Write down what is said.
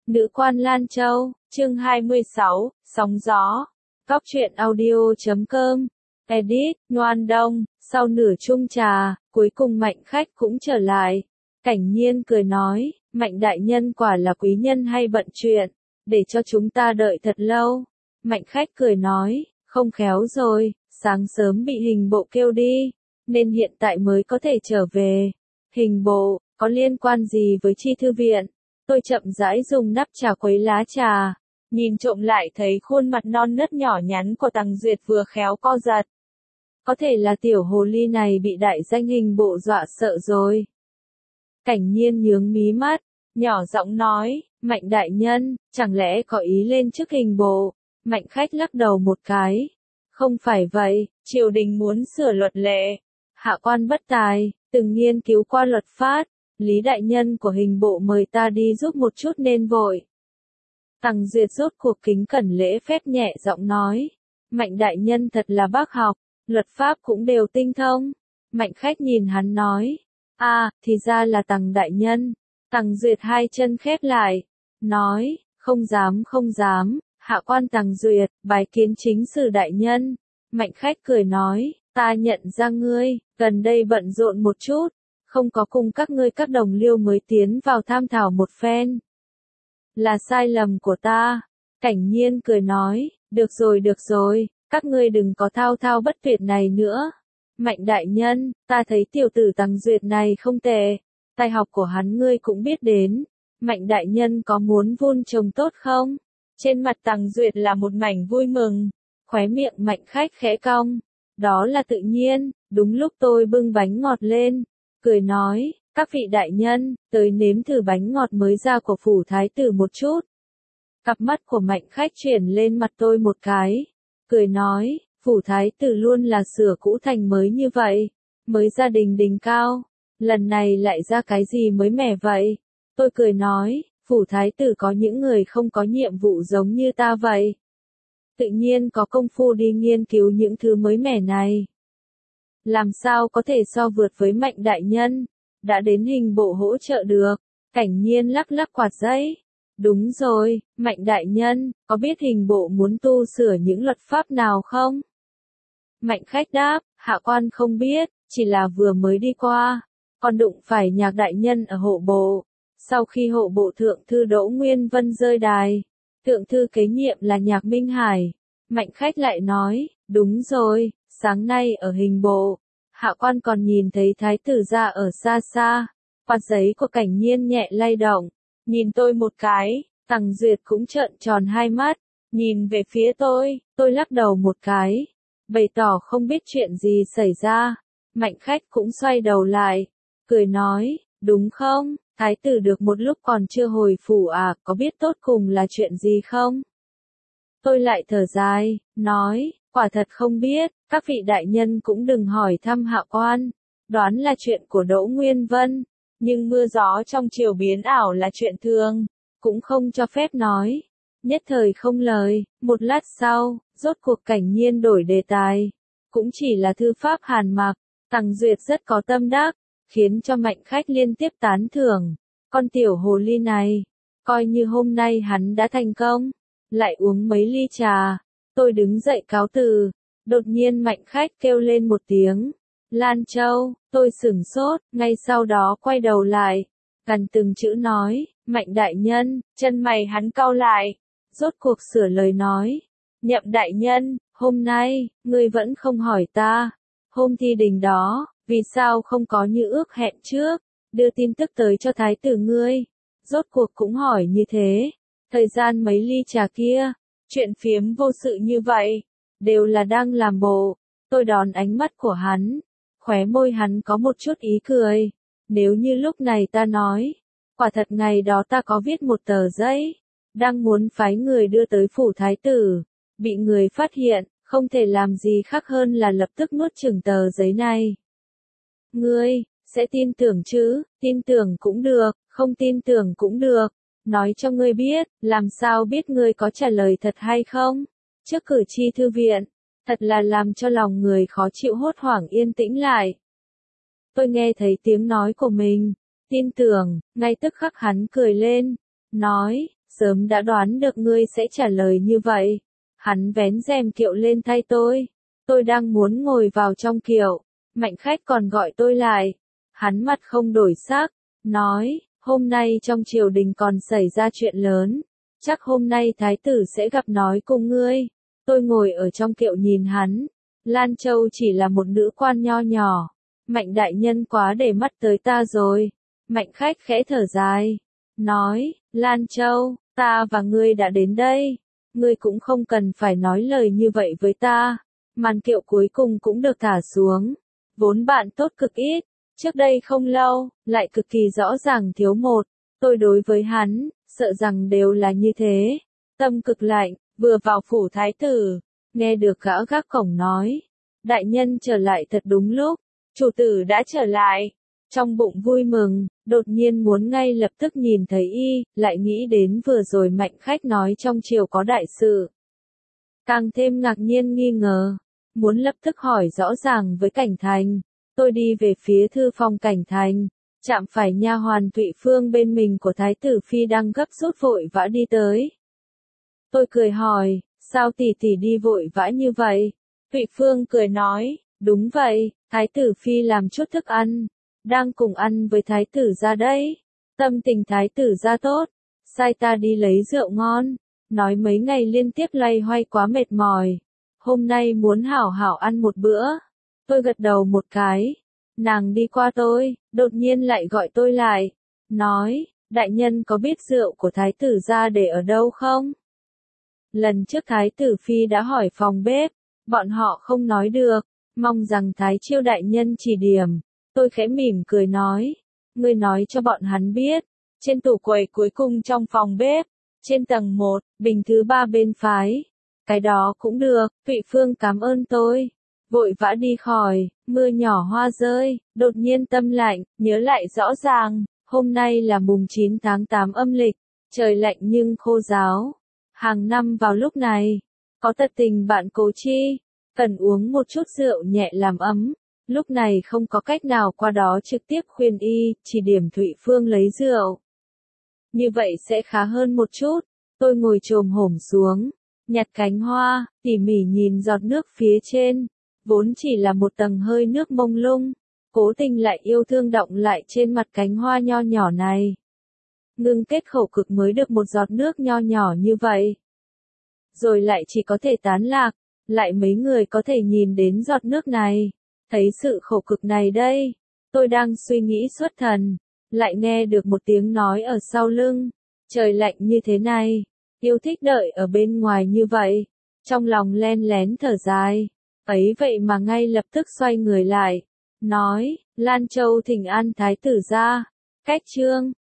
Nữ quan Lan Châu, chương 26, sóng gió. Góc truyện audio.com. Edit, Ngoan Đông, sau nửa chung trà, cuối cùng Mạnh khách cũng trở lại. Cảnh Nhiên cười nói, Mạnh đại nhân quả là quý nhân hay bận chuyện, để cho chúng ta đợi thật lâu. Mạnh khách cười nói, không khéo rồi, sáng sớm bị hình bộ kêu đi, nên hiện tại mới có thể trở về. Hình bộ, có liên quan gì với Chi thư viện? Tôi chậm rãi dùng nắp trà khuấy lá trà, nhìn trộm lại thấy khuôn mặt non nớt nhỏ nhắn của Tằng Duyệt vừa khéo co giật. Có thể là tiểu hồ ly này bị đại danh hình bộ dọa sợ rồi. Cảnh Nhiên nhướng mí mắt, nhỏ giọng nói, Mạnh đại nhân, chẳng lẽ có ý lên trước hình bộ? Mạnh khách lắc đầu một cái. Không phải vậy, triều đình muốn sửa luật lệ. Hạ quan bất tài, từng nghiên cứu qua luật pháp. Lý đại nhân của hình bộ mời ta đi giúp một chút nên vội. Tằng Duyệt rốt cuộc kính cẩn lễ phép nhẹ giọng nói. Mạnh đại nhân thật là bác học, luật pháp cũng đều tinh thông. Mạnh khách nhìn hắn nói. Thì ra là Tằng đại nhân. Tằng Duyệt hai chân khép lại. Nói, không dám, hạ quan Tằng Duyệt, bái kiến chính sử đại nhân. Mạnh khách cười nói, ta nhận ra ngươi, gần đây bận rộn một chút. Không có cùng các ngươi các đồng liêu mới tiến vào tham thảo một phen. Là sai lầm của ta. Cảnh Nhiên cười nói, được rồi, các ngươi đừng có thao thao bất tuyệt này nữa. Mạnh đại nhân, ta thấy tiểu tử Tằng Duyệt này không tệ, tài học của hắn ngươi cũng biết đến. Mạnh đại nhân có muốn vun trồng tốt không? Trên mặt Tằng Duyệt là một mảnh vui mừng, khóe miệng Mạnh khách khẽ cong. Đó là tự nhiên, đúng lúc tôi bưng bánh ngọt lên. Cười nói, các vị đại nhân, tới nếm thử bánh ngọt mới ra của phủ thái tử một chút. Cặp mắt của Mạnh khách chuyển lên mặt tôi một cái. Cười nói, phủ thái tử luôn là sửa cũ thành mới như vậy. Mới ra đỉnh cao. Lần này lại ra cái gì mới mẻ vậy? Tôi cười nói, phủ thái tử có những người không có nhiệm vụ giống như ta vậy. Tự nhiên có công phu đi nghiên cứu những thứ mới mẻ này. Làm sao có thể so vượt với Mạnh đại nhân, đã đến hình bộ hỗ trợ được. Cảnh Nhiên lắc lắc quạt giấy. Đúng rồi, Mạnh đại nhân, có biết hình bộ muốn tu sửa những luật pháp nào không? Mạnh khách đáp, hạ quan không biết, chỉ là vừa mới đi qua, còn đụng phải Nhạc đại nhân ở hộ bộ. Sau khi hộ bộ thượng thư Đỗ Nguyên Vân rơi đài, thượng thư kế nhiệm là Nhạc Minh Hải. Mạnh khách lại nói, đúng rồi, sáng nay ở hình bộ, hạ quan còn nhìn thấy thái tử ra ở xa xa. Quạt giấy của Cảnh Nhiên nhẹ lay động, nhìn tôi một cái. Tằng Duyệt cũng trợn tròn hai mắt, nhìn về phía tôi lắc đầu một cái, bày tỏ không biết chuyện gì xảy ra. Mạnh khách cũng xoay đầu lại, cười nói, đúng không, thái tử được một lúc còn chưa hồi phủ có biết tốt cùng là chuyện gì không? Tôi lại thở dài, nói, quả thật không biết, các vị đại nhân cũng đừng hỏi thăm hạ quan, đoán là chuyện của Đỗ Nguyên Vân, nhưng mưa gió trong triều biến ảo là chuyện thường, cũng không cho phép nói. Nhất thời không lời, một lát sau, rốt cuộc Cảnh Nhiên đổi đề tài, cũng chỉ là thư pháp Hàn Mặc. Tằng Duyệt rất có tâm đắc, khiến cho Mạnh khách liên tiếp tán thưởng, con tiểu hồ ly này, coi như hôm nay hắn đã thành công. Lại uống mấy ly trà, tôi đứng dậy cáo từ, đột nhiên Mạnh khách kêu lên một tiếng, Lan Châu, tôi sửng sốt, ngay sau đó quay đầu lại, gần từng chữ nói, Mạnh đại nhân, chân mày hắn cau lại, rốt cuộc sửa lời nói, Nhậm đại nhân, hôm nay, ngươi vẫn không hỏi ta, hôm thi đình đó, vì sao không có như ước hẹn trước, đưa tin tức tới cho thái tử ngươi, rốt cuộc cũng hỏi như thế. Thời gian mấy ly trà kia, chuyện phiếm vô sự như vậy, đều là đang làm bộ. Tôi đón ánh mắt của hắn, khóe môi hắn có một chút ý cười. Nếu như lúc này ta nói, quả thật ngày đó ta có viết một tờ giấy, đang muốn phái người đưa tới phủ thái tử, bị người phát hiện, không thể làm gì khác hơn là lập tức nuốt chửng tờ giấy này. Ngươi, sẽ tin tưởng chứ, tin tưởng cũng được, không tin tưởng cũng được. Nói cho ngươi biết, làm sao biết ngươi có trả lời thật hay không? Trước cử tri thư viện, thật là làm cho lòng người khó chịu hốt hoảng yên tĩnh lại. Tôi nghe thấy tiếng nói của mình, tin tưởng, ngay tức khắc hắn cười lên, nói, sớm đã đoán được ngươi sẽ trả lời như vậy. Hắn vén rèm kiệu lên thay tôi đang muốn ngồi vào trong kiệu, Mạnh Khách còn gọi tôi lại. Hắn mặt không đổi sắc, nói, hôm nay trong triều đình còn xảy ra chuyện lớn, chắc hôm nay thái tử sẽ gặp nói cùng ngươi. Tôi ngồi ở trong kiệu nhìn hắn, Lan Châu chỉ là một nữ quan nho nhỏ, Mạnh đại nhân quá để mắt tới ta rồi. Mạnh Khách khẽ thở dài, nói, Lan Châu, ta và ngươi đã đến đây, ngươi cũng không cần phải nói lời như vậy với ta. Màn kiệu cuối cùng cũng được thả xuống, vốn bạn tốt cực ít, trước đây không lâu, lại cực kỳ rõ ràng thiếu một. Tôi đối với hắn, sợ rằng đều là như thế. Tâm cực lạnh, vừa vào phủ thái tử, nghe được gã gác cổng nói, đại nhân trở lại thật đúng lúc, chủ tử đã trở lại. Trong bụng vui mừng, đột nhiên muốn ngay lập tức nhìn thấy y, lại nghĩ đến vừa rồi Mạnh Khách nói trong triều có đại sự. Càng thêm ngạc nhiên nghi ngờ, muốn lập tức hỏi rõ ràng với Cảnh Thành. Tôi đi về phía thư phòng Cảnh Thành, chạm phải nha hoàn Thụy Phương bên mình của Thái tử Phi đang gấp rút vội vã đi tới. Tôi cười hỏi, sao tỷ tỷ đi vội vã như vậy? Thụy Phương cười nói, đúng vậy, Thái tử Phi làm chút thức ăn, đang cùng ăn với Thái tử gia đấy. Tâm tình Thái tử gia tốt, sai ta đi lấy rượu ngon, nói mấy ngày liên tiếp loay hoay quá mệt mỏi, hôm nay muốn hảo hảo ăn một bữa. Tôi gật đầu một cái, nàng đi qua tôi, đột nhiên lại gọi tôi lại, nói, đại nhân có biết rượu của Thái tử gia để ở đâu không? Lần trước Thái tử Phi đã hỏi phòng bếp, bọn họ không nói được, mong rằng Thái Chiêu đại nhân chỉ điểm. Tôi khẽ mỉm cười nói, ngươi nói cho bọn hắn biết, trên tủ quầy cuối cùng trong phòng bếp, trên tầng 1, bình thứ 3 bên phái. Cái đó cũng được, Thụy Phương cảm ơn tôi. Vội vã đi khỏi, mưa nhỏ hoa rơi, đột nhiên tâm lạnh, nhớ lại rõ ràng, hôm nay là mùng 9 tháng 8 âm lịch, trời lạnh nhưng khô ráo. Hàng năm vào lúc này, có tật tình bạn Cố Chi, cần uống một chút rượu nhẹ làm ấm. Lúc này không có cách nào qua đó trực tiếp khuyên y, chỉ điểm Thụy Phương lấy rượu. Như vậy sẽ khá hơn một chút. Tôi ngồi chồm hổm xuống, nhặt cánh hoa, tỉ mỉ nhìn giọt nước phía trên. Vốn chỉ là một tầng hơi nước mông lung, cố tình lại yêu thương đọng lại trên mặt cánh hoa nho nhỏ này. Ngưng kết khẩu cực mới được một giọt nước nho nhỏ như vậy. Rồi lại chỉ có thể tán lạc, lại mấy người có thể nhìn đến giọt nước này. Thấy sự khổ cực này đây, tôi đang suy nghĩ xuất thần, lại nghe được một tiếng nói ở sau lưng, trời lạnh như thế này, yêu thích đợi ở bên ngoài như vậy, trong lòng len lén thở dài, ấy vậy mà ngay lập tức xoay người lại, nói, Lan Châu thỉnh an thái tử gia, cách chương.